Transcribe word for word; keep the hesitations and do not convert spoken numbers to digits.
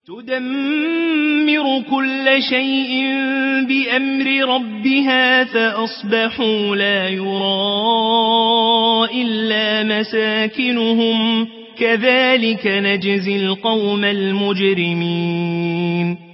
تدمر كل شيء بأمر ربها فأصبحوا لا يرى إلا مساكنهم كذلك نجزي القوم المجرمين